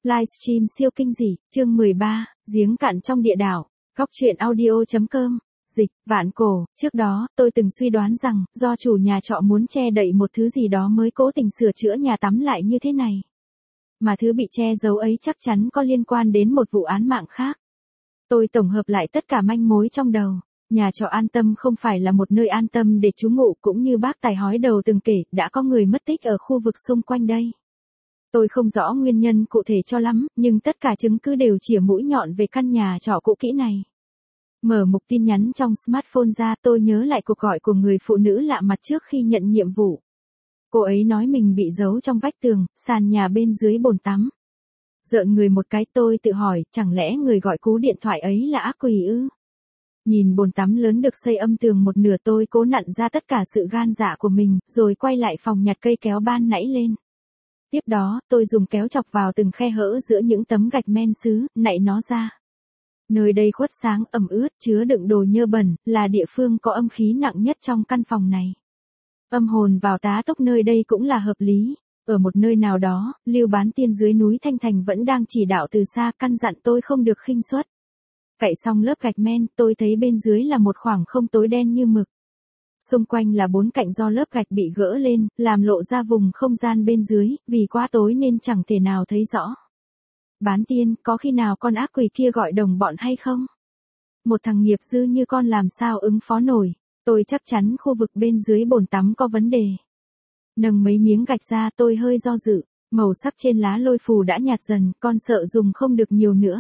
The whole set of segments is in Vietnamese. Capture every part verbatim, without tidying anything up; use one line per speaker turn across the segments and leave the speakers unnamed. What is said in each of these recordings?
Livestream siêu kinh dị, chương mười ba, giếng cạn trong địa đảo, góc truyện audio.com, dịch, vạn cổ, trước đó, tôi từng suy đoán rằng, do chủ nhà trọ muốn che đậy một thứ gì đó mới cố tình sửa chữa nhà tắm lại như thế này. Mà thứ bị che giấu ấy chắc chắn có liên quan đến một vụ án mạng khác. Tôi tổng hợp lại tất cả manh mối trong đầu. Nhà trọ An Tâm không phải là một nơi an tâm để trú ngụ, cũng như bác tài hói đầu từng kể, đã có người mất tích ở khu vực xung quanh đây. Tôi không rõ nguyên nhân cụ thể cho lắm, nhưng tất cả chứng cứ đều chĩa mũi nhọn về căn nhà trọ cũ kỹ này. Mở mục tin nhắn trong smartphone ra, tôi nhớ lại cuộc gọi của người phụ nữ lạ mặt trước khi nhận nhiệm vụ. Cô ấy nói mình bị giấu trong vách tường, sàn nhà bên dưới bồn tắm. Rợn người một cái, tôi tự hỏi, chẳng lẽ người gọi cú điện thoại ấy là ác quỷ ư? Nhìn bồn tắm lớn được xây âm tường một nửa, tôi cố nặn ra tất cả sự gan dạ của mình, rồi quay lại phòng nhặt cây kéo ban nãy lên. Tiếp đó, tôi dùng kéo chọc vào từng khe hở giữa những tấm gạch men sứ, nạy nó ra. Nơi đây khuất sáng, ẩm ướt, chứa đựng đồ nhơ bẩn, là địa phương có âm khí nặng nhất trong căn phòng này. Âm hồn vào tá túc nơi đây cũng là hợp lý. Ở một nơi nào đó, Lưu Bán Tiên dưới núi Thanh Thành vẫn đang chỉ đạo từ xa, căn dặn tôi không được khinh suất. Cậy xong lớp gạch men, tôi thấy bên dưới là một khoảng không tối đen như mực. Xung quanh là bốn cạnh do lớp gạch bị gỡ lên, làm lộ ra vùng không gian bên dưới, vì quá tối nên chẳng thể nào thấy rõ. Bán Tiên, có khi nào con ác quỷ kia gọi đồng bọn hay không? Một thằng nghiệp dư như con làm sao ứng phó nổi, tôi chắc chắn khu vực bên dưới bồn tắm có vấn đề. Nâng mấy miếng gạch ra, tôi hơi do dự, màu sắc trên lá lôi phù đã nhạt dần, con sợ dùng không được nhiều nữa.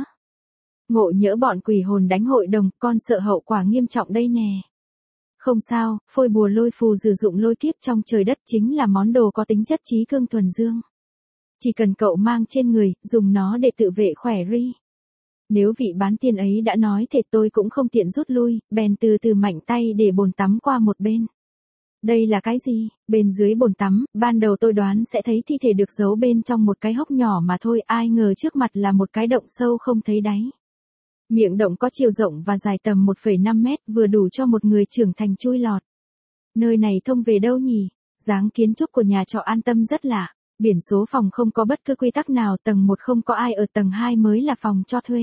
Ngộ nhỡ bọn quỷ hồn đánh hội đồng, con sợ hậu quả nghiêm trọng đây nè. Không sao, phôi bùa lôi phù sử dụng lôi kiếp trong trời đất chính là món đồ có tính chất trí cương thuần dương. Chỉ cần cậu mang trên người, dùng nó để tự vệ khỏe ri. Nếu vị bán tiên ấy đã nói thì tôi cũng không tiện rút lui, bèn từ từ mạnh tay để bồn tắm qua một bên. Đây là cái gì? Bên dưới bồn tắm, ban đầu tôi đoán sẽ thấy thi thể được giấu bên trong một cái hốc nhỏ mà thôi, ai ngờ trước mặt là một cái động sâu không thấy đáy. Miệng động có chiều rộng và dài tầm một phẩy năm mét, vừa đủ cho một người trưởng thành chui lọt. Nơi này thông về đâu nhỉ? Dáng kiến trúc của nhà trọ An Tâm rất lạ. Biển số phòng không có bất cứ quy tắc nào, tầng một không có ai ở, tầng hai mới là phòng cho thuê.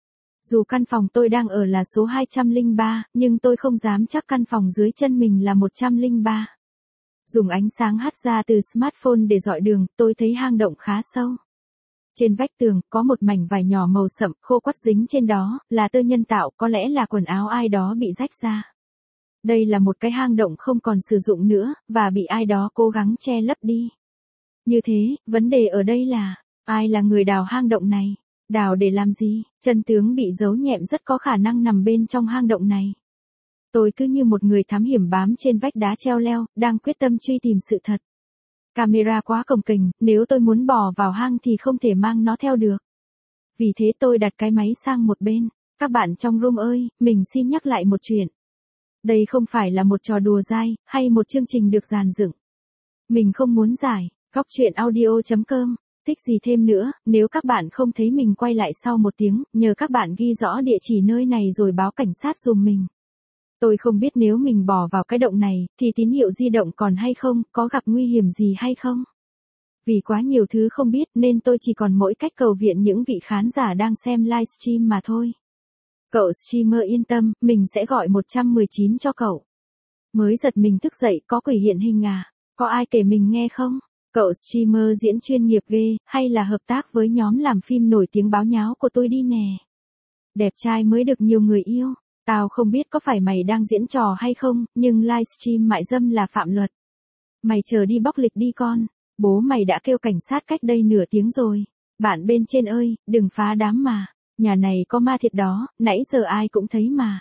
Dù căn phòng tôi đang ở là số hai trăm lẻ ba, nhưng tôi không dám chắc căn phòng dưới chân mình là một trăm lẻ ba. Dùng ánh sáng hắt ra từ smartphone để dọi đường, tôi thấy hang động khá sâu. Trên vách tường, có một mảnh vải nhỏ màu sậm, khô quắt dính trên đó, là tơ nhân tạo, có lẽ là quần áo ai đó bị rách ra. Đây là một cái hang động không còn sử dụng nữa, và bị ai đó cố gắng che lấp đi. Như thế, vấn đề ở đây là, ai là người đào hang động này? Đào để làm gì? Chân tướng bị giấu nhẹm rất có khả năng nằm bên trong hang động này. Tôi cứ như một người thám hiểm bám trên vách đá treo leo, đang quyết tâm truy tìm sự thật. Camera quá cồng kềnh, nếu tôi muốn bỏ vào hang thì không thể mang nó theo được. Vì thế tôi đặt cái máy sang một bên. Các bạn trong room ơi, mình xin nhắc lại một chuyện. Đây không phải là một trò đùa dai, hay một chương trình được dàn dựng. Mình không muốn giải, góc truyện audio.com. Thích gì thêm nữa, nếu các bạn không thấy mình quay lại sau một tiếng, nhờ các bạn ghi rõ địa chỉ nơi này rồi báo cảnh sát giùm mình. Tôi không biết nếu mình bỏ vào cái động này, thì tín hiệu di động còn hay không, có gặp nguy hiểm gì hay không. Vì quá nhiều thứ không biết nên tôi chỉ còn mỗi cách cầu viện những vị khán giả đang xem livestream mà thôi. Cậu streamer yên tâm, mình sẽ gọi một một chín cho cậu. Mới giật mình thức dậy, có quỷ hiện hình à? Có ai kể mình nghe không? Cậu streamer diễn chuyên nghiệp ghê, hay là hợp tác với nhóm làm phim nổi tiếng báo nháo của tôi đi nè. Đẹp trai mới được nhiều người yêu. Tao không biết có phải mày đang diễn trò hay không, nhưng livestream mại dâm là phạm luật. Mày chờ đi bóc lịch đi con. Bố mày đã kêu cảnh sát cách đây nửa tiếng rồi. Bạn bên trên ơi, đừng phá đám mà. Nhà này có ma thiệt đó, nãy giờ ai cũng thấy mà.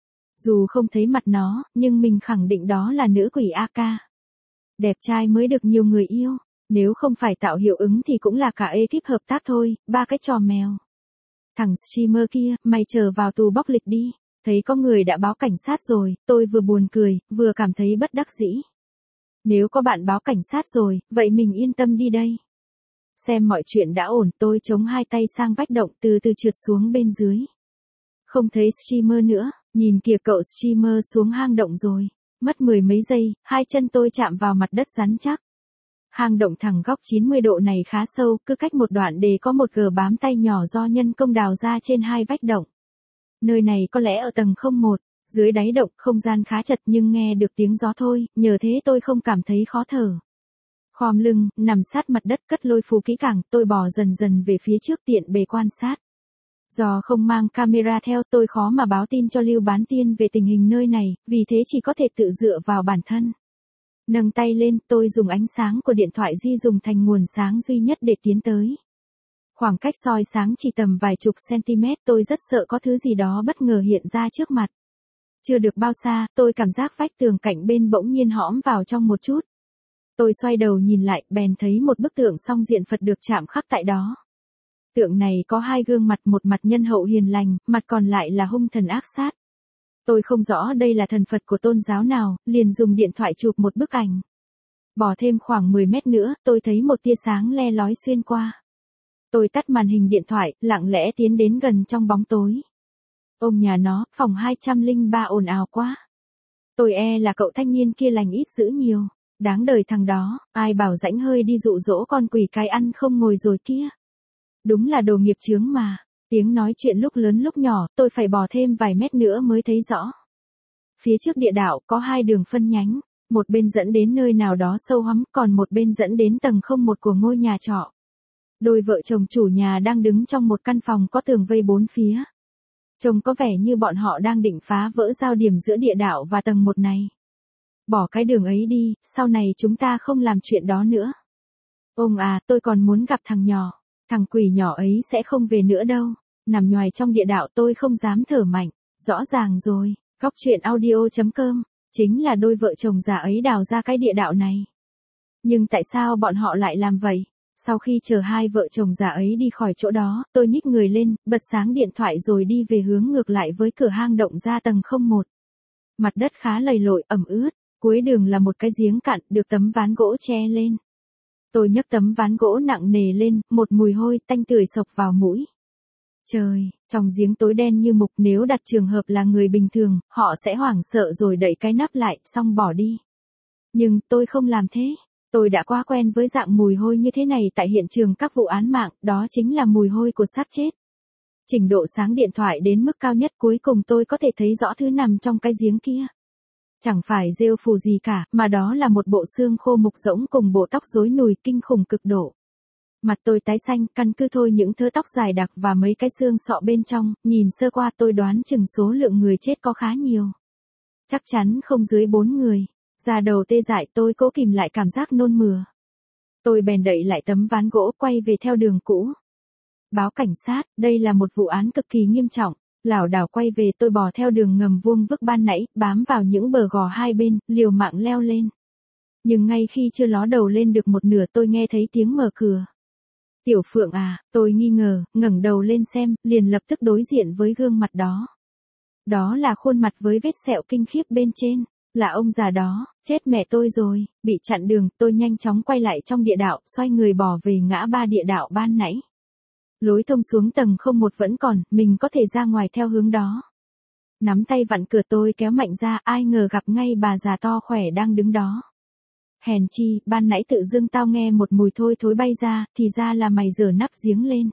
Dù không thấy mặt nó, nhưng mình khẳng định đó là nữ quỷ a ca. Đẹp trai mới được nhiều người yêu. Nếu không phải tạo hiệu ứng thì cũng là cả ekip hợp tác thôi, ba cái trò mèo. Thằng streamer kia, mày chờ vào tù bóc lịch đi. Thấy có người đã báo cảnh sát rồi, tôi vừa buồn cười, vừa cảm thấy bất đắc dĩ. Nếu có bạn báo cảnh sát rồi, vậy mình yên tâm đi đây. Xem mọi chuyện đã ổn, tôi chống hai tay sang vách động, từ từ trượt xuống bên dưới. Không thấy streamer nữa, nhìn kìa, cậu streamer xuống hang động rồi. Mất mười mấy giây, hai chân tôi chạm vào mặt đất rắn chắc. Hang động thẳng góc chín mươi độ này khá sâu, cứ cách một đoạn đề có một gờ bám tay nhỏ do nhân công đào ra trên hai vách động. Nơi này có lẽ ở tầng không một, dưới đáy động không gian khá chật nhưng nghe được tiếng gió thôi, nhờ thế tôi không cảm thấy khó thở. Khom lưng, nằm sát mặt đất cất lôi phù kỹ càng, tôi bò dần dần về phía trước tiện bề quan sát. Do không mang camera theo tôi khó mà báo tin cho Lưu Bán Tiên về tình hình nơi này, vì thế chỉ có thể tự dựa vào bản thân. Nâng tay lên, tôi dùng ánh sáng của điện thoại di dùng thành nguồn sáng duy nhất để tiến tới. Khoảng cách soi sáng chỉ tầm vài chục cm, tôi rất sợ có thứ gì đó bất ngờ hiện ra trước mặt. Chưa được bao xa, tôi cảm giác vách tường cạnh bên bỗng nhiên hõm vào trong một chút. Tôi xoay đầu nhìn lại, bèn thấy một bức tượng song diện Phật được chạm khắc tại đó. Tượng này có hai gương mặt, một mặt nhân hậu hiền lành, mặt còn lại là hung thần ác sát. Tôi không rõ đây là thần Phật của tôn giáo nào, liền dùng điện thoại chụp một bức ảnh. Bỏ thêm khoảng mười mét nữa, tôi thấy một tia sáng le lói xuyên qua. Tôi tắt màn hình điện thoại, lặng lẽ tiến đến gần trong bóng tối. Ông nhà nó, phòng hai trăm lẻ ba ồn ào quá. Tôi e là cậu thanh niên kia lành ít dữ nhiều. Đáng đời thằng đó, ai bảo rãnh hơi đi dụ dỗ con quỷ cái ăn không ngồi rồi kia. Đúng là đồ nghiệp chướng mà. Tiếng nói chuyện lúc lớn lúc nhỏ, tôi phải bò thêm vài mét nữa mới thấy rõ. Phía trước địa đạo có hai đường phân nhánh, một bên dẫn đến nơi nào đó sâu hắm, còn một bên dẫn đến tầng không một của ngôi nhà trọ. Đôi vợ chồng chủ nhà đang đứng trong một căn phòng có tường vây bốn phía. Trông có vẻ như bọn họ đang định phá vỡ giao điểm giữa địa đạo và tầng một này. Bỏ cái đường ấy đi, sau này chúng ta không làm chuyện đó nữa. Ông à, tôi còn muốn gặp thằng nhỏ. Thằng quỷ nhỏ ấy sẽ không về nữa đâu. Nằm nhoài trong địa đạo tôi không dám thở mạnh. Rõ ràng rồi, góc truyện audio chấm com. Chính là đôi vợ chồng già ấy đào ra cái địa đạo này. Nhưng tại sao bọn họ lại làm vậy? Sau khi chờ hai vợ chồng già ấy đi khỏi chỗ đó, tôi nhích người lên, bật sáng điện thoại rồi đi về hướng ngược lại với cửa hang động ra tầng không một. Mặt đất khá lầy lội, ẩm ướt. Cuối đường là một cái giếng cạn, được tấm ván gỗ che lên. Tôi nhấc tấm ván gỗ nặng nề lên, một mùi hôi tanh tưởi xộc vào mũi. Trời, trong giếng tối đen như mục, nếu đặt trường hợp là người bình thường, họ sẽ hoảng sợ rồi đậy cái nắp lại, xong bỏ đi. Nhưng tôi không làm thế. Tôi đã quá quen với dạng mùi hôi như thế này tại hiện trường các vụ án mạng, đó chính là mùi hôi của xác chết. Trình độ sáng điện thoại đến mức cao nhất, cuối cùng tôi có thể thấy rõ thứ nằm trong cái giếng kia. Chẳng phải rêu phù gì cả, mà đó là một bộ xương khô mục rỗng cùng bộ tóc rối nùi kinh khủng cực độ. Mặt tôi tái xanh, căn cứ thôi những thớ tóc dài đặc và mấy cái xương sọ bên trong, nhìn sơ qua tôi đoán chừng số lượng người chết có khá nhiều. Chắc chắn không dưới bốn người. Da đầu tê dại, tôi cố kìm lại cảm giác nôn mửa. Tôi bèn đậy lại tấm ván gỗ, quay về theo đường cũ. Báo cảnh sát, đây là một vụ án cực kỳ nghiêm trọng. Lảo đảo quay về, tôi bò theo đường ngầm vuông vức ban nãy, bám vào những bờ gò hai bên, liều mạng leo lên. Nhưng ngay khi chưa ló đầu lên được một nửa, tôi nghe thấy tiếng mở cửa. Tiểu Phượng à, tôi nghi ngờ, ngẩng đầu lên xem, liền lập tức đối diện với gương mặt đó. Đó là khuôn mặt với vết sẹo kinh khiếp bên trên, là ông già đó. Chết mẹ tôi rồi, bị chặn đường, tôi nhanh chóng quay lại trong địa đạo, xoay người bò về ngã ba địa đạo ban nãy. Lối thông xuống tầng không một vẫn còn, mình có thể ra ngoài theo hướng đó. Nắm tay vặn cửa, tôi kéo mạnh ra, ai ngờ gặp ngay bà già to khỏe đang đứng đó. Hèn chi, ban nãy tự dưng tao nghe một mùi thôi thối bay ra, thì ra là mày giở nắp giếng lên.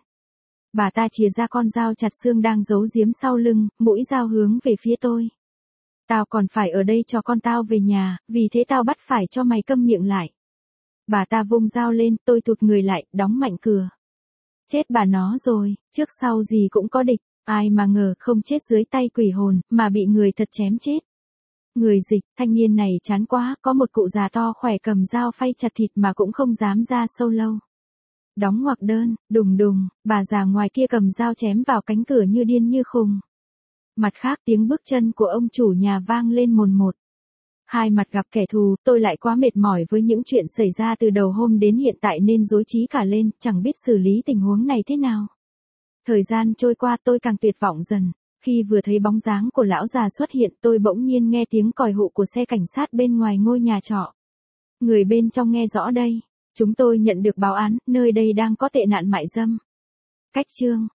Bà ta chìa ra con dao chặt xương đang giấu giếm sau lưng, mũi dao hướng về phía tôi. Tao còn phải ở đây cho con tao về nhà, vì thế tao bắt phải cho mày câm miệng lại. Bà ta vung dao lên, tôi tụt người lại, đóng mạnh cửa. Chết bà nó rồi, trước sau gì cũng có địch, ai mà ngờ không chết dưới tay quỷ hồn, mà bị người thật chém chết. Người dịch, thanh niên này chán quá, có một cụ già to khỏe cầm dao phay chặt thịt mà cũng không dám ra sâu lâu. Đóng ngoặc đơn, đùng đùng, bà già ngoài kia cầm dao chém vào cánh cửa như điên như khùng. Mặt khác tiếng bước chân của ông chủ nhà vang lên mồn một. Hai mặt gặp kẻ thù, tôi lại quá mệt mỏi với những chuyện xảy ra từ đầu hôm đến hiện tại nên rối trí cả lên, chẳng biết xử lý tình huống này thế nào. Thời gian trôi qua tôi càng tuyệt vọng dần. Khi vừa thấy bóng dáng của lão già xuất hiện, tôi bỗng nhiên nghe tiếng còi hụ của xe cảnh sát bên ngoài ngôi nhà trọ. Người bên trong nghe rõ đây. Chúng tôi nhận được báo án, nơi đây đang có tệ nạn mại dâm. Cách chương